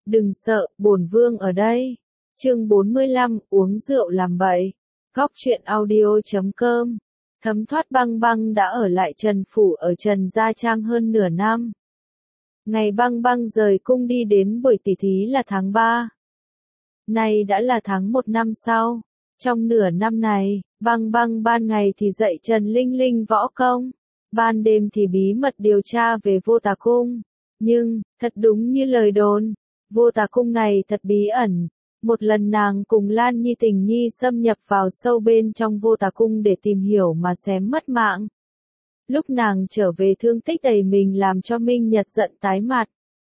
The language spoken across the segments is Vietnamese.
Đừng sợ, bổn vương ở đây. Chương 45, uống rượu làm bậy. Góc truyện audio.com. Thấm thoát băng băng đã ở lại Trần Phủ ở Trần Gia Trang hơn nửa năm. Ngày băng băng rời cung đi đến buổi tỉ thí là tháng 3. Nay đã là tháng 1 năm sau. Trong nửa năm này, băng băng ban ngày thì dạy Trần Linh Linh võ công, ban đêm thì bí mật điều tra về Vô Tà Cung. Nhưng, thật đúng như lời đồn, Vô Tà Cung này thật bí ẩn. Một lần nàng cùng Lan Nhi Tình Nhi xâm nhập vào sâu bên trong Vô Tà Cung để tìm hiểu mà xém mất mạng. Lúc nàng trở về thương tích đầy mình làm cho Minh Nhật giận tái mặt.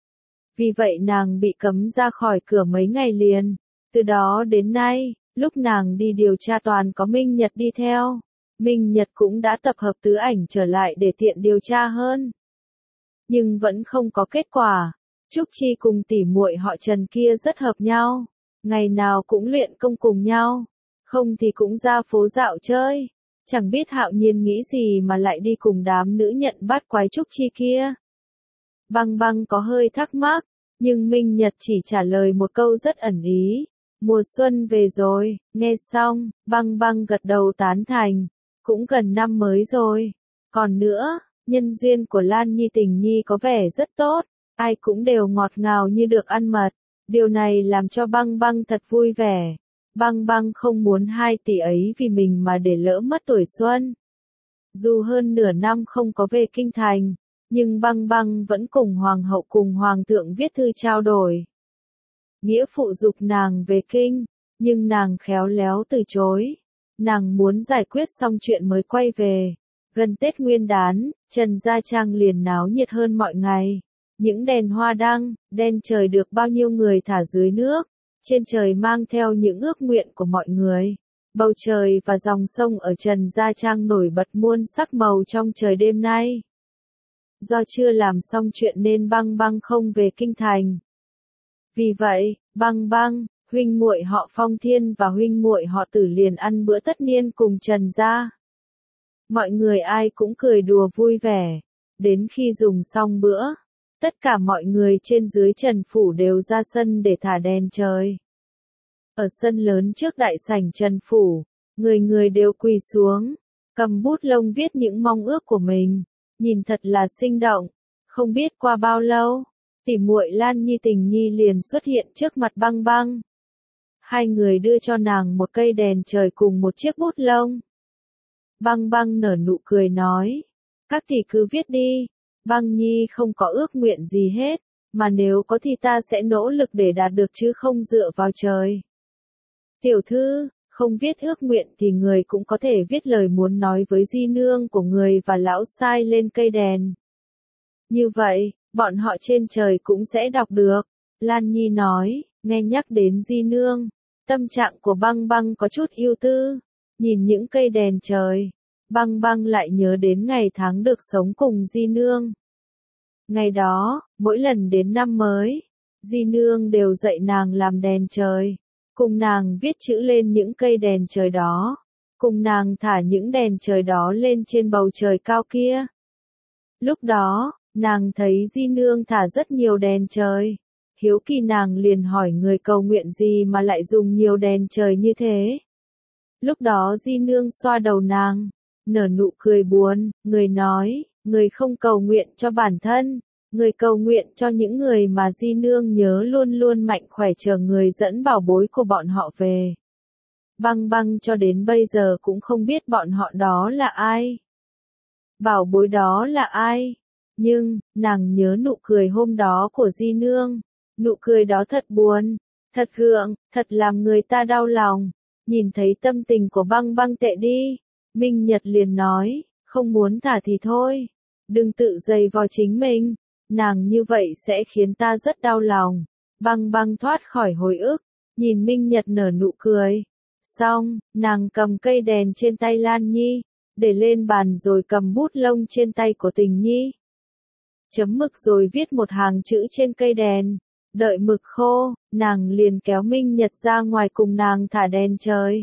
Vì vậy nàng bị cấm ra khỏi cửa mấy ngày liền. Từ đó đến nay, lúc nàng đi điều tra toàn có Minh Nhật đi theo. Minh Nhật cũng đã tập hợp tứ ảnh trở lại để tiện điều tra hơn. Nhưng vẫn không có kết quả. Trúc Chi cùng tỉ muội họ Trần kia rất hợp nhau. Ngày nào cũng luyện công cùng nhau. Không thì cũng ra phố dạo chơi. Chẳng biết Hạo Nhiên nghĩ gì mà lại đi cùng đám nữ nhận bắt quái Trúc Chi kia. Băng băng có hơi thắc mắc. Nhưng Minh Nhật chỉ trả lời một câu rất ẩn ý. Mùa xuân về rồi, nghe xong, băng băng gật đầu tán thành. Cũng gần năm mới rồi. Còn nữa, nhân duyên của Lan Nhi Tình Nhi có vẻ rất tốt. Ai cũng đều ngọt ngào như được ăn mật. Điều này làm cho băng băng thật vui vẻ. Băng băng không muốn hai tỷ ấy vì mình mà để lỡ mất tuổi xuân. Dù hơn nửa năm không có về kinh thành, nhưng băng băng vẫn cùng hoàng hậu cùng hoàng thượng viết thư trao đổi. Nghĩa phụ giục nàng về kinh, nhưng nàng khéo léo từ chối. Nàng muốn giải quyết xong chuyện mới quay về. Gần Tết Nguyên Đán, Trần Gia Trang liền náo nhiệt hơn mọi ngày. Những đèn hoa đăng, đèn trời được bao nhiêu người thả dưới nước. Trên trời mang theo những ước nguyện của mọi người. Bầu trời và dòng sông ở Trần Gia Trang nổi bật muôn sắc màu trong trời đêm nay. Do chưa làm xong chuyện nên băng băng không về kinh thành. Vì vậy, băng băng, huynh muội họ Phong Thiên và huynh muội họ Tử liền ăn bữa tất niên cùng Trần Gia. Mọi người ai cũng cười đùa vui vẻ. Đến khi dùng xong bữa, tất cả mọi người trên dưới Trần Phủ đều ra sân để thả đèn trời. Ở sân lớn trước đại sảnh Trần Phủ, người người đều quỳ xuống, cầm bút lông viết những mong ước của mình, nhìn thật là sinh động. Không biết qua bao lâu, tỉ muội Lan Nhi Tình Nhi liền xuất hiện trước mặt băng băng. Hai người đưa cho nàng một cây đèn trời cùng một chiếc bút lông. Băng băng nở nụ cười nói, các tỷ cứ viết đi. Băng Nhi không có ước nguyện gì hết, mà nếu có thì ta sẽ nỗ lực để đạt được chứ không dựa vào trời. Tiểu thư, không viết ước nguyện thì người cũng có thể viết lời muốn nói với di nương của người và lão sai lên cây đèn. Như vậy, bọn họ trên trời cũng sẽ đọc được. Lan Nhi nói, nghe nhắc đến di nương, tâm trạng của băng băng có chút ưu tư. Nhìn những cây đèn trời, băng băng lại nhớ đến ngày tháng được sống cùng di nương. Ngày đó, mỗi lần đến năm mới, di nương đều dạy nàng làm đèn trời, cùng nàng viết chữ lên những cây đèn trời đó, cùng nàng thả những đèn trời đó lên trên bầu trời cao kia. Lúc đó, nàng thấy di nương thả rất nhiều đèn trời. Hiếu kỳ nàng liền hỏi người cầu nguyện gì mà lại dùng nhiều đèn trời như thế. Lúc đó di nương xoa đầu nàng, nở nụ cười buồn, người nói, người không cầu nguyện cho bản thân, người cầu nguyện cho những người mà di nương nhớ luôn luôn mạnh khỏe chờ người dẫn bảo bối của bọn họ về. Băng băng cho đến bây giờ cũng không biết bọn họ đó là ai. Bảo bối đó là ai? Nhưng, nàng nhớ nụ cười hôm đó của di nương. Nụ cười đó thật buồn, thật gượng, thật làm người ta đau lòng. Nhìn thấy tâm tình của băng băng tệ đi, Minh Nhật liền nói, không muốn thả thì thôi. Đừng tự dày vào chính mình, nàng như vậy sẽ khiến ta rất đau lòng. Băng băng thoát khỏi hồi ức, nhìn Minh Nhật nở nụ cười. Xong, nàng cầm cây đèn trên tay Lan Nhi, để lên bàn rồi cầm bút lông trên tay của Tình Nhi. Chấm mực rồi viết một hàng chữ trên cây đèn. Đợi mực khô, nàng liền kéo Minh Nhật ra ngoài cùng nàng thả đèn trời.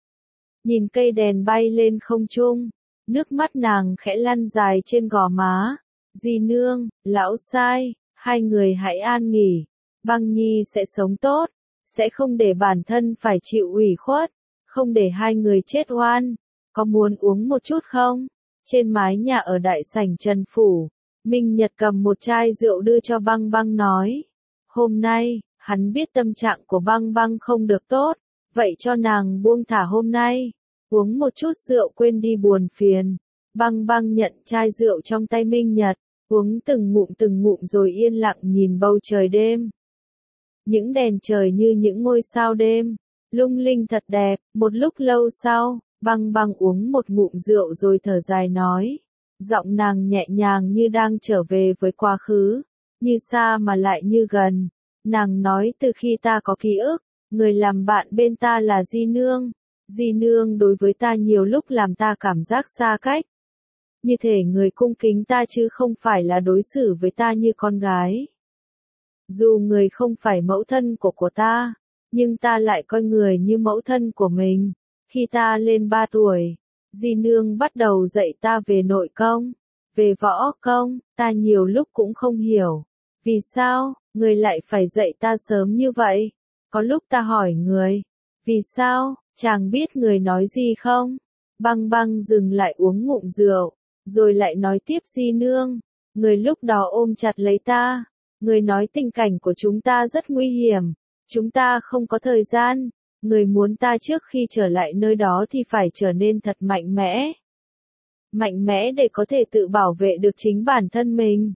Nhìn cây đèn bay lên không trung, nước mắt nàng khẽ lăn dài trên gò má. Di nương, lão sai, hai người hãy an nghỉ. Băng Nhi sẽ sống tốt, sẽ không để bản thân phải chịu ủy khuất, không để hai người chết oan. Có muốn uống một chút không? Trên mái nhà ở đại sảnh Trần Phủ, Minh Nhật cầm một chai rượu đưa cho Băng Băng nói. Hôm nay, hắn biết tâm trạng của Băng Băng không được tốt, vậy cho nàng buông thả hôm nay. Uống một chút rượu quên đi buồn phiền. Băng Băng nhận chai rượu trong tay Minh Nhật, uống từng ngụm rồi yên lặng nhìn bầu trời đêm. Những đèn trời như những ngôi sao đêm, lung linh thật đẹp. Một lúc lâu sau, Băng Băng uống một ngụm rượu rồi thở dài nói. Giọng nàng nhẹ nhàng như đang trở về với quá khứ, như xa mà lại như gần. Nàng nói từ khi ta có ký ức, người làm bạn bên ta là Di Nương. Di Nương đối với ta nhiều lúc làm ta cảm giác xa cách. Như thể người cung kính ta chứ không phải là đối xử với ta như con gái. Dù người không phải mẫu thân của ta, nhưng ta lại coi người như mẫu thân của mình. Khi ta lên 3 tuổi, Di Nương bắt đầu dạy ta về nội công, về võ công, ta nhiều lúc cũng không hiểu. Vì sao, người lại phải dạy ta sớm như vậy? Có lúc ta hỏi người, vì sao, chàng biết người nói gì không? Băng Băng dừng lại uống ngụm rượu, rồi lại nói tiếp Di Nương, người lúc đó ôm chặt lấy ta. Người nói tình cảnh của chúng ta rất nguy hiểm, chúng ta không có thời gian. Người muốn ta trước khi trở lại nơi đó thì phải trở nên thật mạnh mẽ. Mạnh mẽ để có thể tự bảo vệ được chính bản thân mình.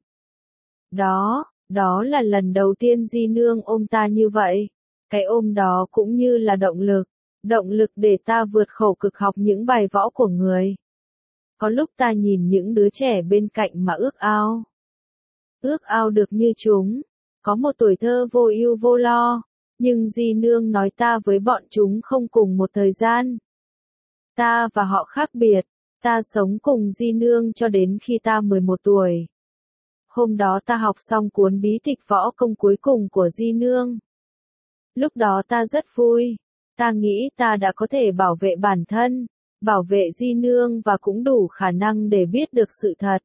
Đó là lần đầu tiên Di Nương ôm ta như vậy. Cái ôm đó cũng như là động lực để ta vượt khổ cực học những bài võ của người. Có lúc ta nhìn những đứa trẻ bên cạnh mà ước ao được như chúng, có một tuổi thơ vô ưu vô lo. Nhưng Di Nương nói ta với bọn chúng không cùng một thời gian. Ta và họ khác biệt, ta sống cùng Di Nương cho đến khi ta 11 tuổi. Hôm đó ta học xong cuốn bí tịch võ công cuối cùng của Di Nương. Lúc đó ta rất vui, ta nghĩ ta đã có thể bảo vệ bản thân, bảo vệ Di Nương và cũng đủ khả năng để biết được sự thật.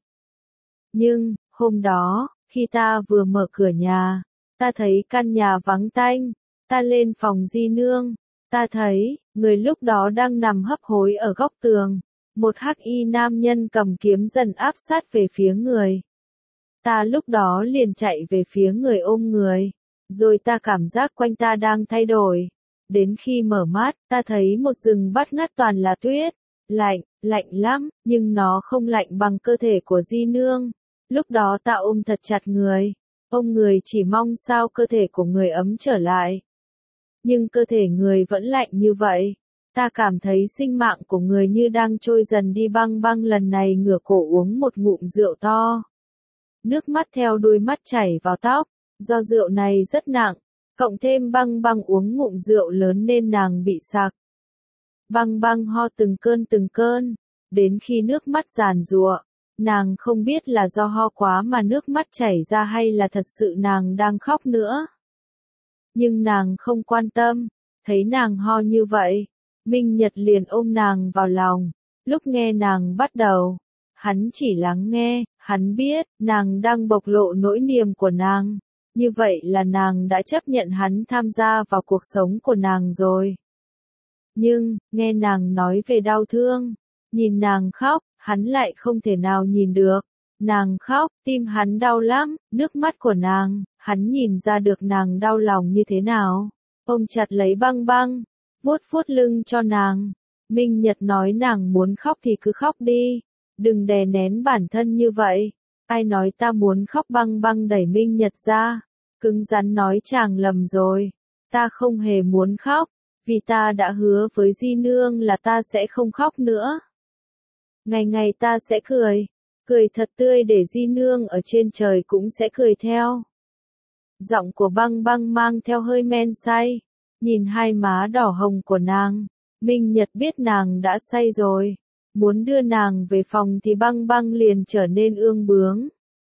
Nhưng, hôm đó, khi ta vừa mở cửa nhà, ta thấy căn nhà vắng tanh. Ta lên phòng Di Nương, ta thấy, người lúc đó đang nằm hấp hối ở góc tường, một hắc y nam nhân cầm kiếm dần áp sát về phía người. Ta lúc đó liền chạy về phía người ôm người, rồi ta cảm giác quanh ta đang thay đổi. Đến khi mở mắt, ta thấy một rừng bát ngát toàn là tuyết, lạnh lắm, nhưng nó không lạnh bằng cơ thể của Di Nương. Lúc đó ta ôm thật chặt người, ôm người chỉ mong sao cơ thể của người ấm trở lại. Nhưng cơ thể người vẫn lạnh như vậy. Ta cảm thấy sinh mạng của người như đang trôi dần đi. Băng Băng lần này ngửa cổ uống một ngụm rượu to. Nước mắt theo đuôi mắt chảy vào tóc, do rượu này rất nặng, cộng thêm Băng Băng uống ngụm rượu lớn nên nàng bị sặc. Băng Băng ho từng cơn, đến khi nước mắt giàn giụa, nàng không biết là do ho quá mà nước mắt chảy ra hay là thật sự nàng đang khóc nữa. Nhưng nàng không quan tâm, thấy nàng ho như vậy, Minh Nhật liền ôm nàng vào lòng. Lúc nghe nàng bắt đầu, hắn chỉ lắng nghe, hắn biết, nàng đang bộc lộ nỗi niềm của nàng. Như vậy là nàng đã chấp nhận hắn tham gia vào cuộc sống của nàng rồi. Nhưng, nghe nàng nói về đau thương, nhìn nàng khóc, hắn lại không thể nào nhìn được. Nàng khóc, tim hắn đau lắm, nước mắt của nàng, hắn nhìn ra được nàng đau lòng như thế nào. Ôm chặt lấy Băng Băng, vuốt vuốt lưng cho nàng. Minh Nhật nói nàng muốn khóc thì cứ khóc đi, đừng đè nén bản thân như vậy. Ai nói ta muốn khóc? Băng Băng đẩy Minh Nhật ra, cứng rắn nói chàng lầm rồi. Ta không hề muốn khóc, vì ta đã hứa với Di Nương là ta sẽ không khóc nữa. Ngày ngày ta sẽ cười thật tươi để Di Nương ở trên trời cũng sẽ cười theo. Giọng của Băng Băng mang theo hơi men say, nhìn hai má đỏ hồng của nàng, Minh Nhật biết nàng đã say rồi. Muốn đưa nàng về phòng thì Băng Băng liền trở nên ương bướng.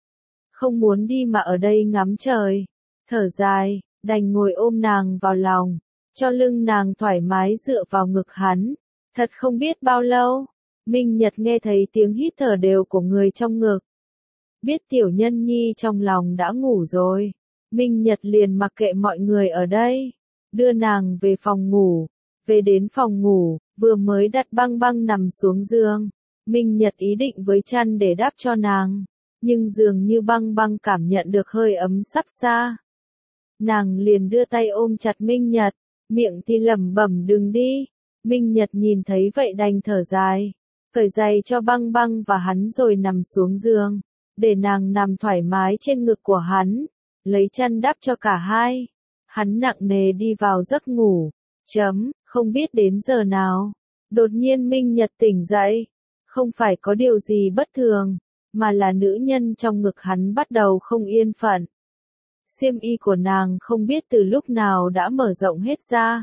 Không muốn đi mà ở đây ngắm trời, thở dài, đành ngồi ôm nàng vào lòng, cho lưng nàng thoải mái dựa vào ngực hắn. Thật không biết bao lâu, Minh Nhật nghe thấy tiếng hít thở đều của người trong ngực. Biết tiểu nhân nhi trong lòng đã ngủ rồi, Minh Nhật liền mặc kệ mọi người ở đây, đưa nàng về phòng ngủ. Về đến phòng ngủ, vừa mới đặt băng băng nằm xuống giường, Minh Nhật ý định với chăn để đắp cho nàng, nhưng dường như băng băng cảm nhận được hơi ấm sắp xa. Nàng liền đưa tay ôm chặt Minh Nhật, miệng thì lẩm bẩm đừng đi. Minh Nhật nhìn thấy vậy đành thở dài, cởi giày cho băng băng và hắn rồi nằm xuống giường, để nàng nằm thoải mái trên ngực của hắn, lấy chăn đắp cho cả hai. Hắn nặng nề đi vào giấc ngủ. Không biết đến giờ nào, đột nhiên Minh Nhật tỉnh dậy, không phải có điều gì bất thường, mà là nữ nhân trong ngực hắn bắt đầu không yên phận. Xiêm y của nàng không biết từ lúc nào đã mở rộng hết ra.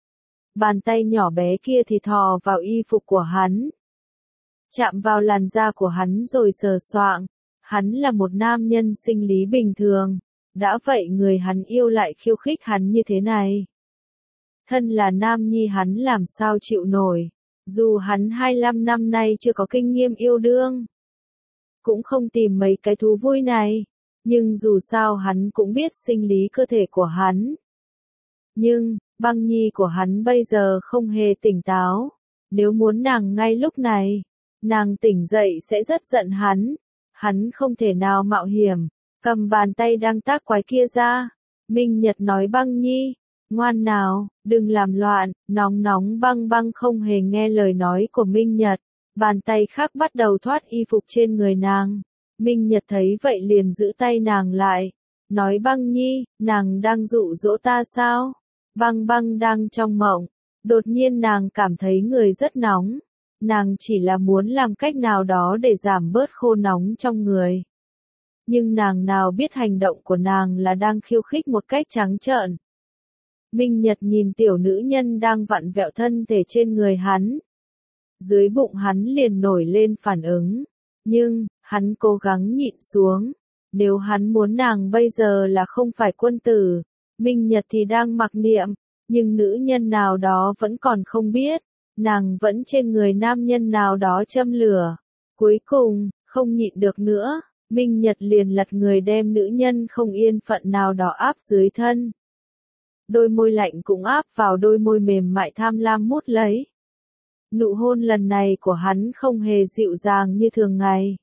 Bàn tay nhỏ bé kia thì thò vào y phục của hắn, chạm vào làn da của hắn rồi sờ soạng. Hắn là một nam nhân sinh lý bình thường, đã vậy người hắn yêu lại khiêu khích hắn như thế này. Thân là nam nhi hắn làm sao chịu nổi, dù hắn 25 năm nay chưa có kinh nghiệm yêu đương, cũng không tìm mấy cái thú vui này, nhưng dù sao hắn cũng biết sinh lý cơ thể của hắn. Nhưng, băng nhi của hắn bây giờ không hề tỉnh táo, nếu muốn nàng ngay lúc này, nàng tỉnh dậy sẽ rất giận hắn không thể nào mạo hiểm, cầm bàn tay đang tác quái kia ra. Minh Nhật nói băng nhi, ngoan nào, đừng làm loạn. Nóng băng băng không hề nghe lời nói của Minh Nhật, bàn tay khác bắt đầu thoát y phục trên người nàng. Minh Nhật thấy vậy liền giữ tay nàng lại, nói băng nhi, nàng đang dụ dỗ ta sao? Băng băng đang trong mộng, đột nhiên nàng cảm thấy người rất nóng, nàng chỉ là muốn làm cách nào đó để giảm bớt khô nóng trong người. Nhưng nàng nào biết hành động của nàng là đang khiêu khích một cách trắng trợn. Minh Nhật nhìn tiểu nữ nhân đang vặn vẹo thân thể trên người hắn. Dưới bụng hắn liền nổi lên phản ứng. Nhưng, hắn cố gắng nhịn xuống. Nếu hắn muốn nàng bây giờ là không phải quân tử, Minh Nhật thì đang mặc niệm. Nhưng nữ nhân nào đó vẫn còn không biết. Nàng vẫn trên người nam nhân nào đó châm lửa. Cuối cùng, không nhịn được nữa, Minh Nhật liền lật người đem nữ nhân không yên phận nào đó áp dưới thân. Đôi môi lạnh cũng áp vào đôi môi mềm mại tham lam mút lấy. Nụ hôn lần này của hắn không hề dịu dàng như thường ngày.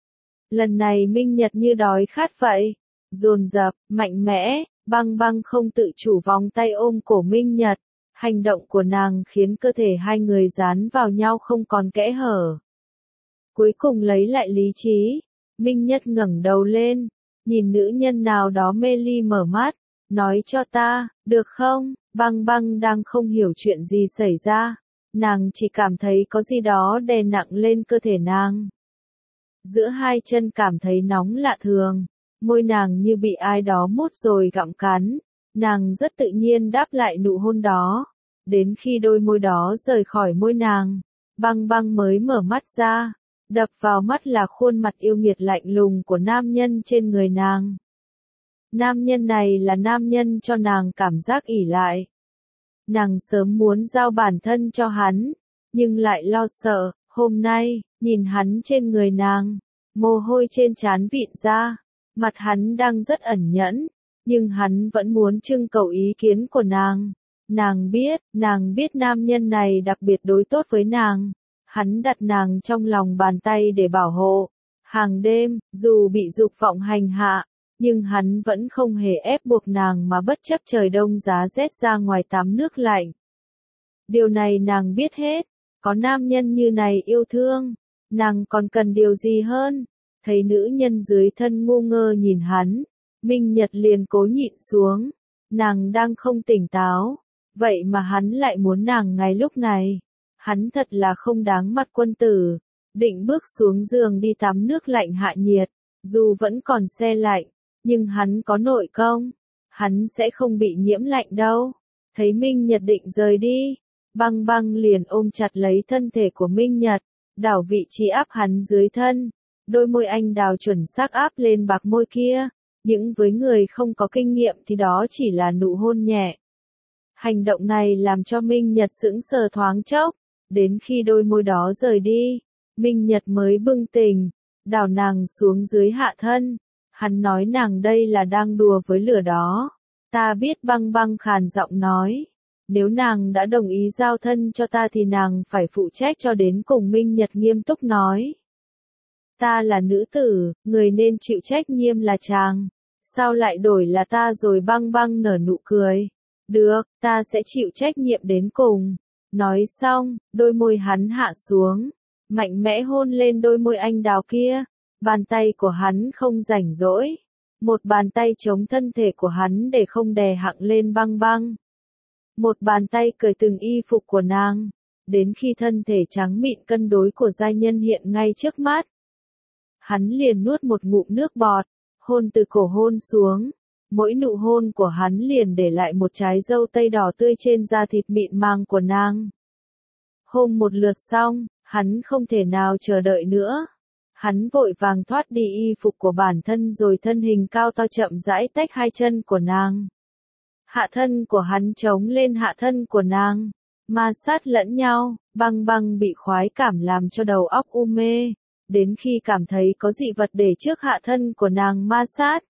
Lần này Minh Nhật như đói khát vậy, dồn dập, mạnh mẽ, băng băng không tự chủ vòng tay ôm cổ Minh Nhật. Hành động của nàng khiến cơ thể hai người dán vào nhau không còn kẽ hở. Cuối cùng lấy lại lý trí, Minh Nhật ngẩng đầu lên, nhìn nữ nhân nào đó mê ly mở mắt, nói cho ta, được không? Băng băng đang không hiểu chuyện gì xảy ra, nàng chỉ cảm thấy có gì đó đè nặng lên cơ thể nàng. Giữa hai chân cảm thấy nóng lạ thường, môi nàng như bị ai đó mút rồi gặm cắn, nàng rất tự nhiên đáp lại nụ hôn đó. Đến khi đôi môi đó rời khỏi môi nàng, băng băng mới mở mắt ra, đập vào mắt là khuôn mặt yêu nghiệt lạnh lùng của nam nhân trên người nàng. Nam nhân này là nam nhân cho nàng cảm giác ỷ lại. Nàng sớm muốn giao bản thân cho hắn, nhưng lại lo sợ, hôm nay, nhìn hắn trên người nàng, mồ hôi trên trán vịn ra, mặt hắn đang rất ẩn nhẫn, nhưng hắn vẫn muốn trưng cầu ý kiến của nàng. Nàng biết nam nhân này đặc biệt đối tốt với nàng. Hắn đặt nàng trong lòng bàn tay để bảo hộ. Hàng đêm, dù bị dục vọng hành hạ, nhưng hắn vẫn không hề ép buộc nàng mà bất chấp trời đông giá rét ra ngoài tắm nước lạnh. Điều này nàng biết hết, có nam nhân như này yêu thương, nàng còn cần điều gì hơn? Thấy nữ nhân dưới thân ngu ngơ nhìn hắn, Minh Nhật liền cố nhịn xuống, nàng đang không tỉnh táo, vậy mà hắn lại muốn nàng ngay lúc này. Hắn thật là không đáng mặt quân tử, định bước xuống giường đi tắm nước lạnh hạ nhiệt, dù vẫn còn se lạnh, nhưng hắn có nội công, hắn sẽ không bị nhiễm lạnh đâu. Thấy Minh Nhật định rời đi, băng băng liền ôm chặt lấy thân thể của Minh Nhật, đảo vị trí áp hắn dưới thân, đôi môi anh đào chuẩn xác áp lên bạc môi kia, những với người không có kinh nghiệm thì đó chỉ là nụ hôn nhẹ. Hành động này làm cho Minh Nhật sững sờ thoáng chốc. Đến khi đôi môi đó rời đi, Minh Nhật mới bừng tỉnh, đảo nàng xuống dưới hạ thân. Hắn nói nàng đây là đang đùa với lửa đó. Ta biết, băng băng khàn giọng nói. Nếu nàng đã đồng ý giao thân cho ta thì nàng phải phụ trách cho đến cùng. Minh Nhật nghiêm túc nói. Ta là nữ tử, người nên chịu trách nhiệm là chàng. Sao lại đổi là ta rồi? Băng băng nở nụ cười. Được, ta sẽ chịu trách nhiệm đến cùng. Nói xong, đôi môi hắn hạ xuống, mạnh mẽ hôn lên đôi môi anh đào kia. Bàn tay của hắn không rảnh rỗi. Một bàn tay chống thân thể của hắn để không đè hặng lên băng băng. Một bàn tay cởi từng y phục của nàng, đến khi thân thể trắng mịn cân đối của giai nhân hiện ngay trước mắt. Hắn liền nuốt một ngụm nước bọt, hôn từ cổ hôn xuống. Mỗi nụ hôn của hắn liền để lại một trái dâu tây đỏ tươi trên da thịt mịn màng của nàng. Hôn một lượt xong, hắn không thể nào chờ đợi nữa. Hắn vội vàng thoát đi y phục của bản thân rồi thân hình cao to chậm rãi tách hai chân của nàng. Hạ thân của hắn chống lên hạ thân của nàng, ma sát lẫn nhau. Băng băng bị khoái cảm làm cho đầu óc u mê, đến khi cảm thấy có dị vật để trước hạ thân của nàng ma sát.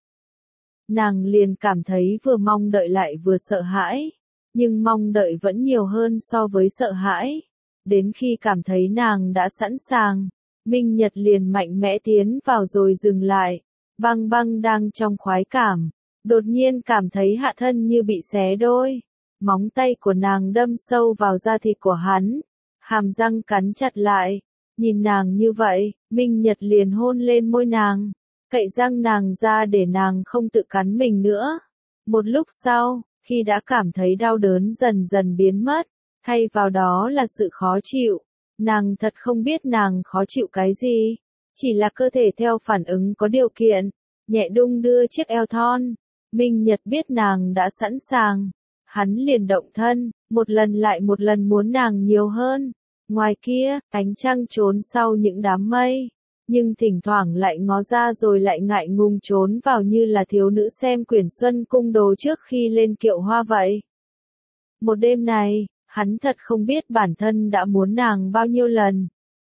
Nàng liền cảm thấy vừa mong đợi lại vừa sợ hãi, nhưng mong đợi vẫn nhiều hơn so với sợ hãi. Đến khi cảm thấy nàng đã sẵn sàng, Minh Nhật liền mạnh mẽ tiến vào rồi dừng lại. Băng băng đang trong khoái cảm, đột nhiên cảm thấy hạ thân như bị xé đôi. Móng tay của nàng đâm sâu vào da thịt của hắn, hàm răng cắn chặt lại. Nhìn nàng như vậy, Minh Nhật liền hôn lên môi nàng, cậy răng nàng ra để nàng không tự cắn mình nữa. Một lúc sau, khi đã cảm thấy đau đớn dần dần biến mất, thay vào đó là sự khó chịu. Nàng thật không biết nàng khó chịu cái gì, chỉ là cơ thể theo phản ứng có điều kiện, nhẹ đung đưa chiếc eo thon. Minh Nhật biết nàng đã sẵn sàng, hắn liền động thân, một lần lại một lần muốn nàng nhiều hơn. Ngoài kia, ánh trăng trốn sau những đám mây, nhưng thỉnh thoảng lại ngó ra rồi lại ngại ngùng trốn vào như là thiếu nữ xem quyển Xuân Cung Đồ trước khi lên kiệu hoa vậy. Một đêm này, hắn thật không biết bản thân đã muốn nàng bao nhiêu lần.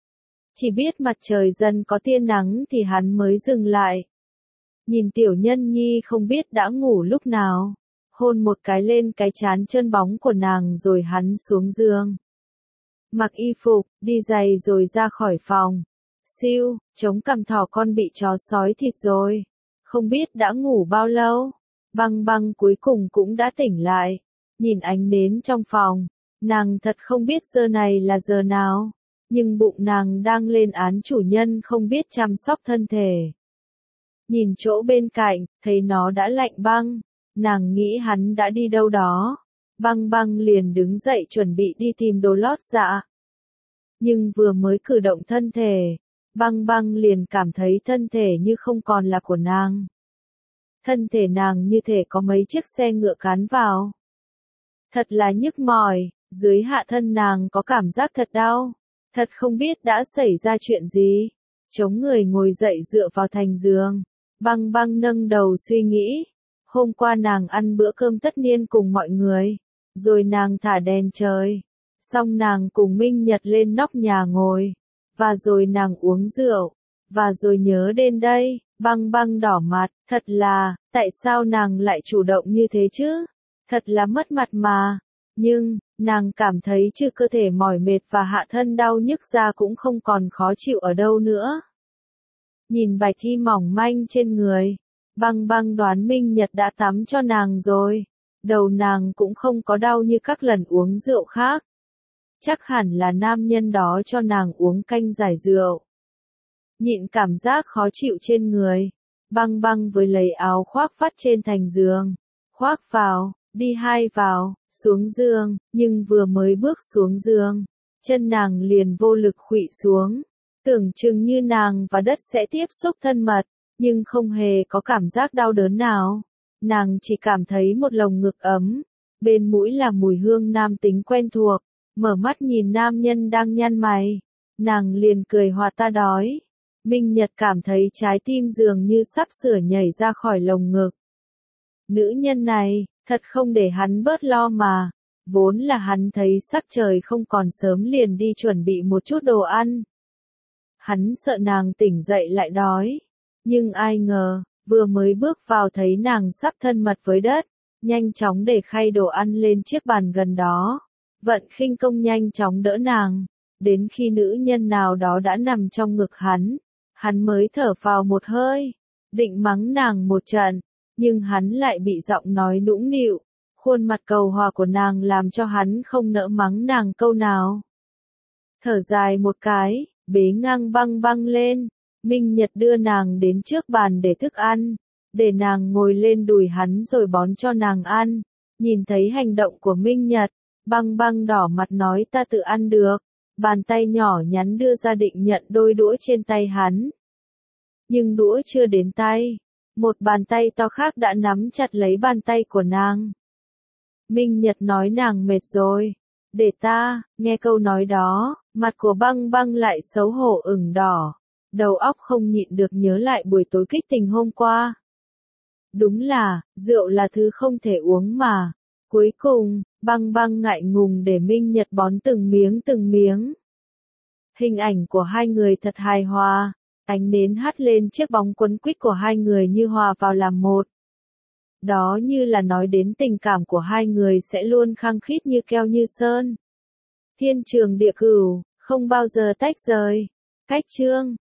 Chỉ biết mặt trời dần có tia nắng thì hắn mới dừng lại. Nhìn Tiểu Nhân Nhi không biết đã ngủ lúc nào, hôn một cái lên cái trán trơn bóng của nàng rồi hắn xuống giường. Mặc y phục, đi giày rồi ra khỏi phòng. Siêu, chống cằm thỏ con bị chó sói thịt rồi. Không biết đã ngủ bao lâu. Băng băng cuối cùng cũng đã tỉnh lại. Nhìn ánh nến trong phòng, nàng thật không biết giờ này là giờ nào. Nhưng bụng nàng đang lên án chủ nhân không biết chăm sóc thân thể. Nhìn chỗ bên cạnh, thấy nó đã lạnh băng. Nàng nghĩ hắn đã đi đâu đó. Băng băng liền đứng dậy chuẩn bị đi tìm đồ lót dạ. Nhưng vừa mới cử động thân thể, băng băng liền cảm thấy thân thể như không còn là của nàng. Thân thể nàng như thể có mấy chiếc xe ngựa cán vào. Thật là nhức mỏi, dưới hạ thân nàng có cảm giác thật đau. Thật không biết đã xảy ra chuyện gì. Chống người ngồi dậy dựa vào thành giường. Băng băng nâng đầu suy nghĩ. Hôm qua nàng ăn bữa cơm tất niên cùng mọi người. Rồi nàng thả đèn trời. Xong nàng cùng Minh Nhật lên nóc nhà ngồi. Và rồi nàng uống rượu. Và rồi nhớ đến đây, băng băng đỏ mặt. Thật là, tại sao nàng lại chủ động như thế chứ? Thật là mất mặt mà. Nhưng, nàng cảm thấy trừ cơ thể mỏi mệt và hạ thân đau nhức ra cũng không còn khó chịu ở đâu nữa. Nhìn bạch y mỏng manh trên người, băng băng đoán Minh Nhật đã tắm cho nàng rồi. Đầu nàng cũng không có đau như các lần uống rượu khác. Chắc hẳn là nam nhân đó cho nàng uống canh giải rượu. Nhịn cảm giác khó chịu trên người, băng băng với lấy áo khoác vắt trên thành giường. Khoác vào, đi hai vào, xuống giường, nhưng vừa mới bước xuống giường, chân nàng liền vô lực khuỵu xuống. Tưởng chừng như nàng và đất sẽ tiếp xúc thân mật, nhưng không hề có cảm giác đau đớn nào. Nàng chỉ cảm thấy một lồng ngực ấm, bên mũi là mùi hương nam tính quen thuộc. Mở mắt nhìn nam nhân đang nhăn mày, nàng liền cười hòa ta đói. Minh Nhật cảm thấy trái tim dường như sắp sửa nhảy ra khỏi lồng ngực. Nữ nhân này, thật không để hắn bớt lo mà. Vốn là hắn thấy sắc trời không còn sớm liền đi chuẩn bị một chút đồ ăn. Hắn sợ nàng tỉnh dậy lại đói. Nhưng ai ngờ, vừa mới bước vào thấy nàng sắp thân mật với đất, nhanh chóng để khay đồ ăn lên chiếc bàn gần đó. Vận khinh công nhanh chóng đỡ nàng, đến khi nữ nhân nào đó đã nằm trong ngực hắn mới thở phào một hơi, định mắng nàng một trận, nhưng hắn lại bị giọng nói nũng nịu, khuôn mặt cầu hòa của nàng làm cho hắn không nỡ mắng nàng câu nào. Thở dài một cái, bế ngang băng băng lên, Minh Nhật đưa nàng đến trước bàn để thức ăn, để nàng ngồi lên đùi hắn rồi bón cho nàng ăn. Nhìn thấy hành động của Minh Nhật, băng băng đỏ mặt nói ta tự ăn được, bàn tay nhỏ nhắn đưa ra định nhận đôi đũa trên tay hắn. Nhưng đũa chưa đến tay, một bàn tay to khác đã nắm chặt lấy bàn tay của nàng. Minh Nhật nói nàng mệt rồi, để ta, nghe câu nói đó, mặt của băng băng lại xấu hổ ửng đỏ, đầu óc không nhịn được nhớ lại buổi tối kích tình hôm qua. Đúng là, rượu là thứ không thể uống mà. Cuối cùng, băng băng ngại ngùng để Minh Nhật bón từng miếng từng miếng. Hình ảnh của hai người thật hài hòa, ánh nến hắt lên chiếc bóng quấn quýt của hai người như hòa vào làm một. Đó như là nói đến tình cảm của hai người sẽ luôn khăng khít như keo như sơn. Thiên trường địa cửu, không bao giờ tách rời. Cách chương